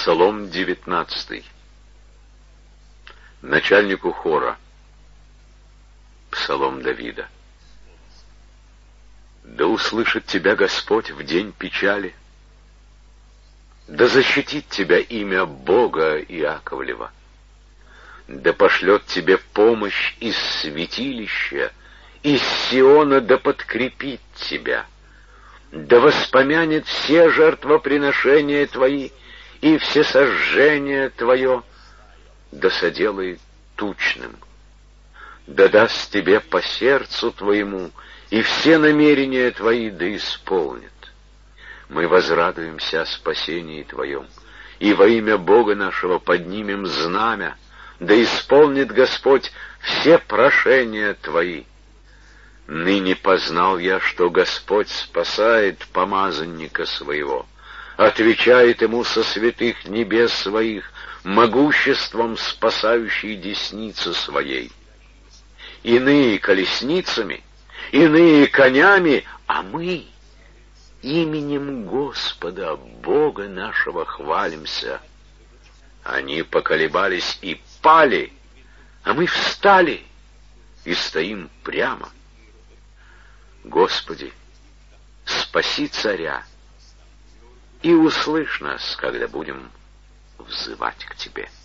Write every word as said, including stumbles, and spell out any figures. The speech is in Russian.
Псалом девятнадцатый. Начальнику хора. Псалом Давида. Да услышит тебя Господь в день печали, да защитит тебя имя Бога Иаковлева, да пошлет тебе помощь из святилища, из Сиона да подкрепит тебя, да воспомянет все жертвоприношения твои и все сожжения твое, да соделает тучным, да даст тебе по сердцу твоему, и все намерения твои да исполнит. Мы возрадуемся о спасении твоем, и во имя Бога нашего поднимем знамя, да исполнит Господь все прошения твои. Ныне познал я, что Господь спасает помазанника своего, отвечает ему со святых небес своих, могуществом спасающей десницы своей. Иные колесницами, иные конями, а мы именем Господа, Бога нашего, хвалимся. Они поколебались и пали, а мы встали и стоим прямо. Господи, спаси царя, и услышь нас, когда будем взывать к Тебе.